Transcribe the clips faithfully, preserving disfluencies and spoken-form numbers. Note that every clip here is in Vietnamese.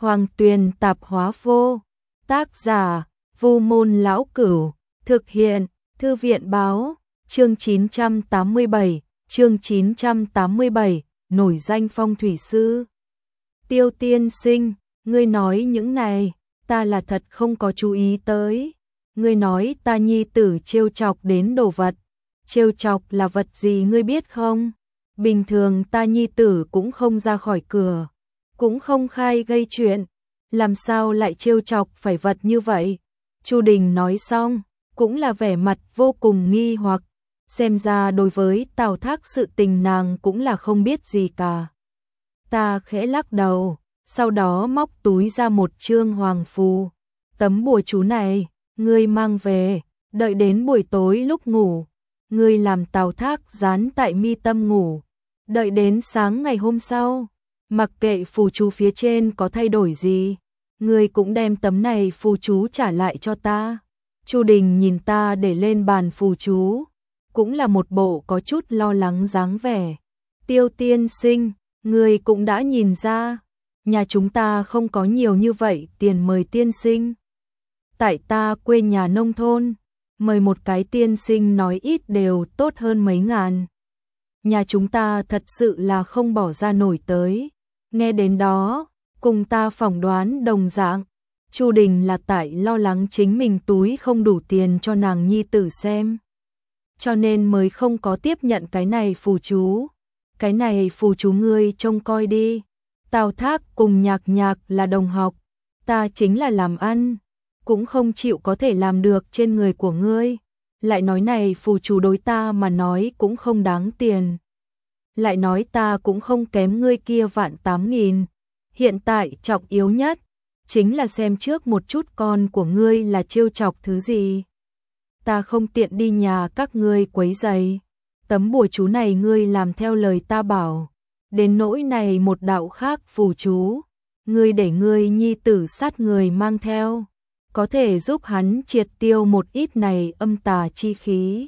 Hoàng Tuyền Tạp Hóa Vô. Tác giả: Vu Môn Lão Cửu. Thực hiện: Thư viện Báo. Chương chín trăm tám mươi bảy. Chương chín trăm tám mươi bảy. Nổi danh phong thủy sư. Tiêu tiên sinh, ngươi nói những này, ta là thật không có chú ý tới. Ngươi nói ta nhi tử trêu chọc đến đồ vật. Trêu chọc là vật gì ngươi biết không? Bình thường ta nhi tử cũng không ra khỏi cửa, cũng không khai gây chuyện, làm sao lại trêu chọc phải vật như vậy? Chu Đình nói xong, cũng là vẻ mặt vô cùng nghi hoặc, xem ra đối với Tào Thác sự tình nàng cũng là không biết gì cả. Ta khẽ lắc đầu, sau đó móc túi ra một chương hoàng phù. Tấm bùa chú này, ngươi mang về, đợi đến buổi tối lúc ngủ, ngươi làm Tào Thác dán tại mi tâm ngủ, đợi đến sáng ngày hôm sau, mặc kệ phù chú phía trên có thay đổi gì, ngươi cũng đem tấm này phù chú trả lại cho ta. Chu Đình nhìn ta để lên bàn phù chú, cũng là một bộ có chút lo lắng dáng vẻ. Tiêu tiên sinh, ngươi cũng đã nhìn ra, nhà chúng ta không có nhiều như vậy tiền mời tiên sinh. Tại ta quê nhà nông thôn, mời một cái tiên sinh nói ít đều tốt hơn mấy ngàn. Nhà chúng ta thật sự là không bỏ ra nổi tới. Nghe đến đó, cùng ta phỏng đoán đồng dạng. Chu Đình là tại lo lắng chính mình túi không đủ tiền cho nàng nhi tử xem, cho nên mới không có tiếp nhận cái này phù chú. Cái này phù chú ngươi trông coi đi. Tào Thác cùng Nhạc Nhạc là đồng học, ta chính là làm ăn, cũng không chịu có thể làm được trên người của ngươi. Lại nói này phù chú đối ta mà nói cũng không đáng tiền. Lại nói ta cũng không kém ngươi kia vạn tám nghìn. Hiện tại trọng yếu nhất chính là xem trước một chút con của ngươi là trêu chọc thứ gì. Ta không tiện đi nhà các ngươi quấy rầy. Tấm bùa chú này ngươi làm theo lời ta bảo. Đến nỗi này một đạo khác phù chú, ngươi để ngươi nhi tử sát người mang theo, có thể giúp hắn triệt tiêu một ít này âm tà chi khí.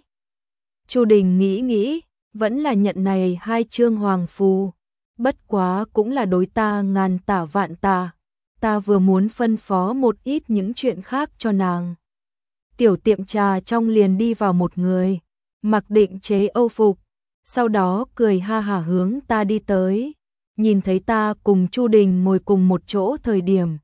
Chu Đình nghĩ nghĩ, vẫn là nhận này hai chương hoàng phù. Bất quá cũng là đối ta ngàn tả vạn tả. Ta vừa muốn phân phó một ít những chuyện khác cho nàng. Tiểu tiệm trà trong liền đi vào một người, mặc định chế âu phục, sau đó cười ha hả hướng ta đi tới. Nhìn thấy ta cùng Chu Đình ngồi cùng một chỗ thời điểm,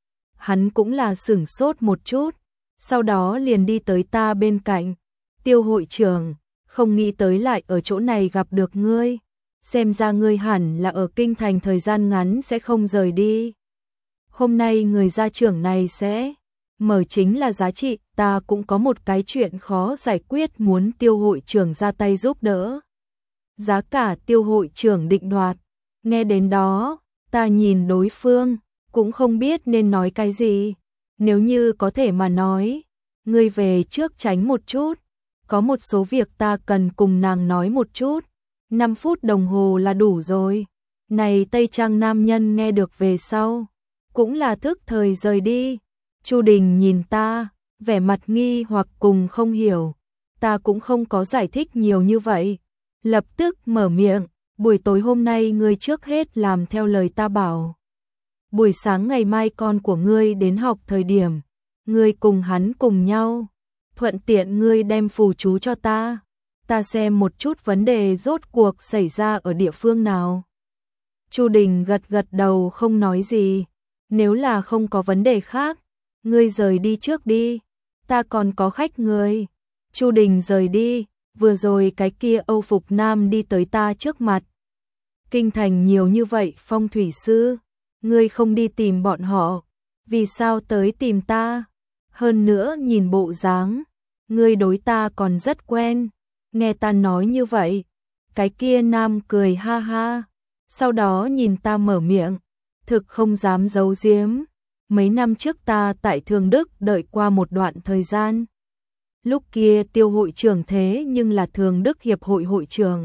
hắn cũng là sửng sốt một chút, sau đó liền đi tới ta bên cạnh. Tiêu hội trưởng, không nghĩ tới lại ở chỗ này gặp được ngươi. Xem ra ngươi hẳn là ở kinh thành thời gian ngắn sẽ không rời đi. Hôm nay người gia trưởng này sẽ mở chính là giá trị, ta cũng có một cái chuyện khó giải quyết muốn Tiêu hội trưởng ra tay giúp đỡ. Giá cả Tiêu hội trưởng định đoạt. Nghe đến đó, ta nhìn đối phương, cũng không biết nên nói cái gì. Nếu như có thể mà nói, ngươi về trước tránh một chút, có một số việc ta cần cùng nàng nói một chút. năm phút đồng hồ là đủ rồi. Này Tây Trang nam nhân nghe được về sau, cũng là thức thời rời đi. Chu Đình nhìn ta, vẻ mặt nghi hoặc cùng không hiểu. Ta cũng không có giải thích nhiều như vậy. Lập tức mở miệng, buổi tối hôm nay ngươi trước hết làm theo lời ta bảo. Buổi sáng ngày mai con của ngươi đến học thời điểm, ngươi cùng hắn cùng nhau. Thuận tiện ngươi đem phù chú cho ta. Ta xem một chút vấn đề rốt cuộc xảy ra ở địa phương nào. Chu Đình gật gật đầu không nói gì. Nếu là không có vấn đề khác, ngươi rời đi trước đi. Ta còn có khách người. Chu Đình rời đi, vừa rồi cái kia Âu phục nam đi tới ta trước mặt. Kinh thành nhiều như vậy phong thủy sư, ngươi không đi tìm bọn họ, vì sao tới tìm ta? Hơn nữa nhìn bộ dáng, ngươi đối ta còn rất quen. Nghe ta nói như vậy, cái kia nam cười ha ha, sau đó nhìn ta mở miệng, thực không dám giấu giếm. Mấy năm trước ta tại Thường Đức đợi qua một đoạn thời gian. Lúc kia Tiêu hội trưởng thế nhưng là Thường Đức Hiệp hội hội trưởng.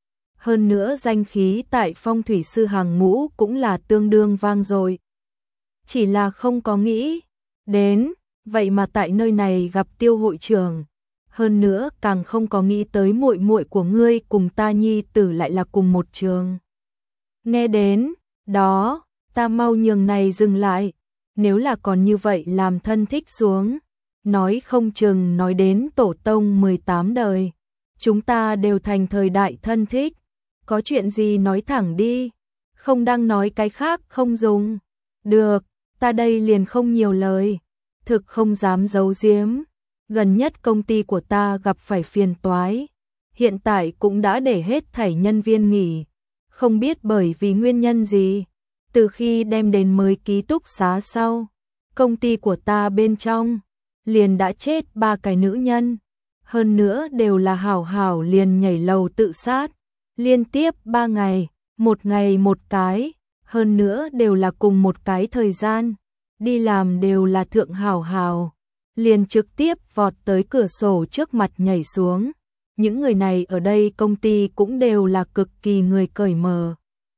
Hơn nữa danh khí tại phong thủy sư hàng ngũ cũng là tương đương vang dội. Chỉ là không có nghĩ đến, vậy mà tại nơi này gặp Tiêu hội trưởng. Hơn nữa càng không có nghĩ tới muội muội của ngươi cùng ta nhi tử lại là cùng một trường. Nghe đến đó, ta mau nhường này dừng lại, nếu là còn như vậy làm thân thích xuống, nói không chừng nói đến tổ tông mười tám đời, chúng ta đều thành thời đại thân thích, có chuyện gì nói thẳng đi, không đang nói cái khác không dùng. Được, ta đây liền không nhiều lời, thực không dám giấu giếm, gần nhất công ty của ta gặp phải phiền toái, hiện tại cũng đã để hết thảy nhân viên nghỉ, không biết bởi vì nguyên nhân gì, từ khi đem đến mới ký túc xá sau, công ty của ta bên trong liền đã chết ba cái nữ nhân, hơn nữa đều là hảo hảo liền nhảy lầu tự sát, liên tiếp ba ngày, một ngày một cái, hơn nữa đều là cùng một cái thời gian, đi làm đều là thượng hảo hảo, liền trực tiếp vọt tới cửa sổ trước mặt nhảy xuống. Những người này ở đây công ty cũng đều là cực kỳ người cởi mở.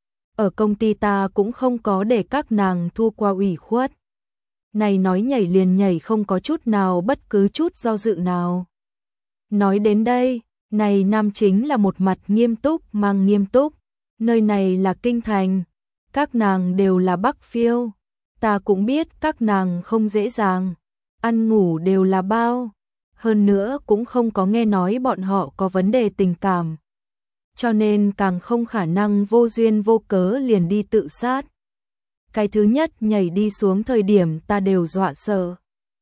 Ở công ty ta cũng không có để các nàng thu qua ủy khuất. Này nói nhảy liền nhảy không có chút nào bất cứ chút do dự nào. Nói đến đây, này nam chính là một mặt nghiêm túc mang nghiêm túc. Nơi này là kinh thành, các nàng đều là Bắc phiêu. Ta cũng biết các nàng không dễ dàng, ăn ngủ đều là bao. Hơn nữa cũng không có nghe nói bọn họ có vấn đề tình cảm. Cho nên càng không khả năng vô duyên vô cớ liền đi tự sát. Cái thứ nhất nhảy đi xuống thời điểm ta đều dọa sợ.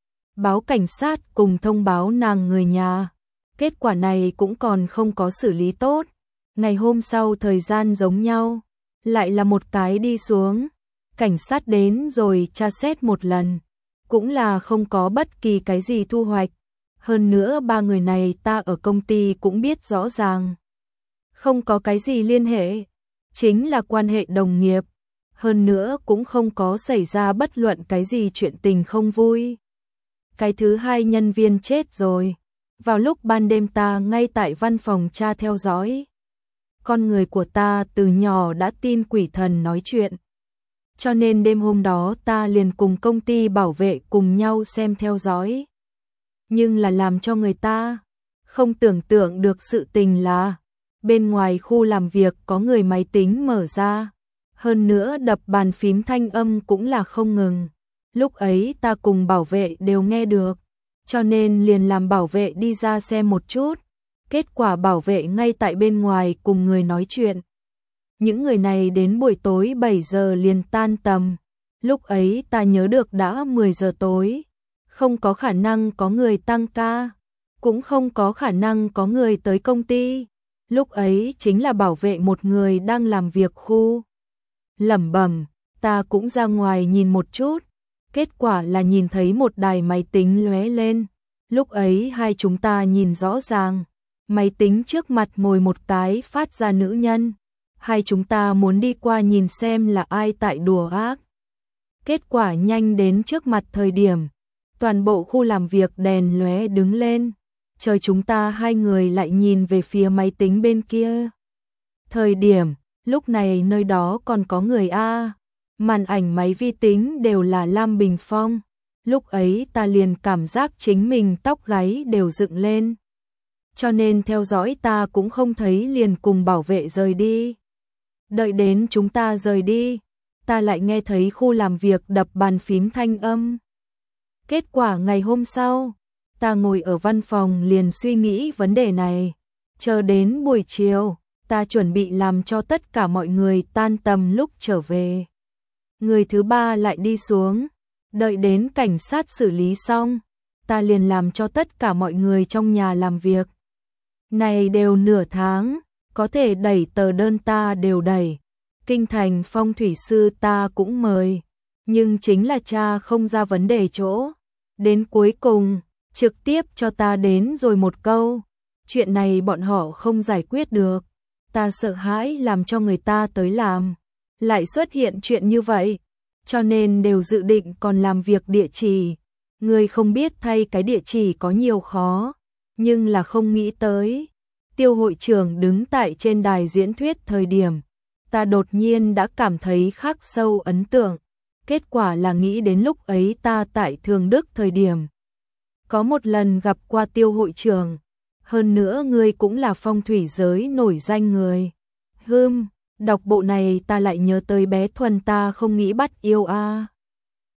Báo cảnh sát cùng thông báo nàng người nhà. Kết quả này cũng còn không có xử lý tốt. Ngày hôm sau thời gian giống nhau. Lại là một cái đi xuống. Cảnh sát đến rồi tra xét một lần. Cũng là không có bất kỳ cái gì thu hoạch. Hơn nữa ba người này ta ở công ty cũng biết rõ ràng. Không có cái gì liên hệ. Chính là quan hệ đồng nghiệp. Hơn nữa cũng không có xảy ra bất luận cái gì chuyện tình không vui. Cái thứ hai nhân viên chết rồi. Vào lúc ban đêm ta ngay tại văn phòng cha theo dõi. Con người của ta từ nhỏ đã tin quỷ thần nói chuyện. Cho nên đêm hôm đó ta liền cùng công ty bảo vệ cùng nhau xem theo dõi. Nhưng là làm cho người ta không tưởng tượng được sự tình là bên ngoài khu làm việc có người máy tính mở ra. Hơn nữa đập bàn phím thanh âm cũng là không ngừng. Lúc ấy ta cùng bảo vệ đều nghe được. Cho nên liền làm bảo vệ đi ra xem một chút. Kết quả bảo vệ ngay tại bên ngoài cùng người nói chuyện. Những người này đến buổi tối bảy giờ liền tan tầm. Lúc ấy ta nhớ được đã mười giờ tối. Không có khả năng có người tăng ca. Cũng không có khả năng có người tới công ty. Lúc ấy chính là bảo vệ một người đang làm việc khu. Lẩm bẩm, ta cũng ra ngoài nhìn một chút. Kết quả là nhìn thấy một đài máy tính lóe lên. Lúc ấy hai chúng ta nhìn rõ ràng. Máy tính trước mặt ngồi một cái phát ra nữ nhân. Hai chúng ta muốn đi qua nhìn xem là ai tại đùa ác. Kết quả nhanh đến trước mặt thời điểm. Toàn bộ khu làm việc đèn lóe đứng lên. Trời chúng ta hai người lại nhìn về phía máy tính bên kia. Thời điểm, lúc này nơi đó còn có người A. Màn ảnh máy vi tính đều là Lam Bình Phong. Lúc ấy ta liền cảm giác chính mình tóc gáy đều dựng lên. Cho nên theo dõi ta cũng không thấy liền cùng bảo vệ rời đi. Đợi đến chúng ta rời đi, ta lại nghe thấy khu làm việc đập bàn phím thanh âm. Kết quả ngày hôm sau, ta ngồi ở văn phòng liền suy nghĩ vấn đề này. Chờ đến buổi chiều, ta chuẩn bị làm cho tất cả mọi người tan tầm lúc trở về. Người thứ ba lại đi xuống, đợi đến cảnh sát xử lý xong, ta liền làm cho tất cả mọi người trong nhà làm việc. Này đều nửa tháng, có thể đẩy tờ đơn ta đều đẩy. Kinh thành phong thủy sư ta cũng mời, nhưng chính là cha không ra vấn đề chỗ. Đến cuối cùng, trực tiếp cho ta đến rồi một câu. Chuyện này bọn họ không giải quyết được. Ta sợ hãi làm cho người ta tới làm. Lại xuất hiện chuyện như vậy. Cho nên đều dự định còn làm việc địa chỉ. Người không biết thay cái địa chỉ có nhiều khó. Nhưng là không nghĩ tới. Tiêu hội trưởng đứng tại trên đài diễn thuyết thời điểm. Ta đột nhiên đã cảm thấy khắc sâu ấn tượng. Kết quả là nghĩ đến lúc ấy ta tại Thường Đức thời điểm. Có một lần gặp qua tiêu hội trưởng. Hơn nữa người cũng là phong thủy giới nổi danh người. Hưm, Đọc bộ này ta lại nhớ tới bé Thuần ta không nghĩ bắt yêu a.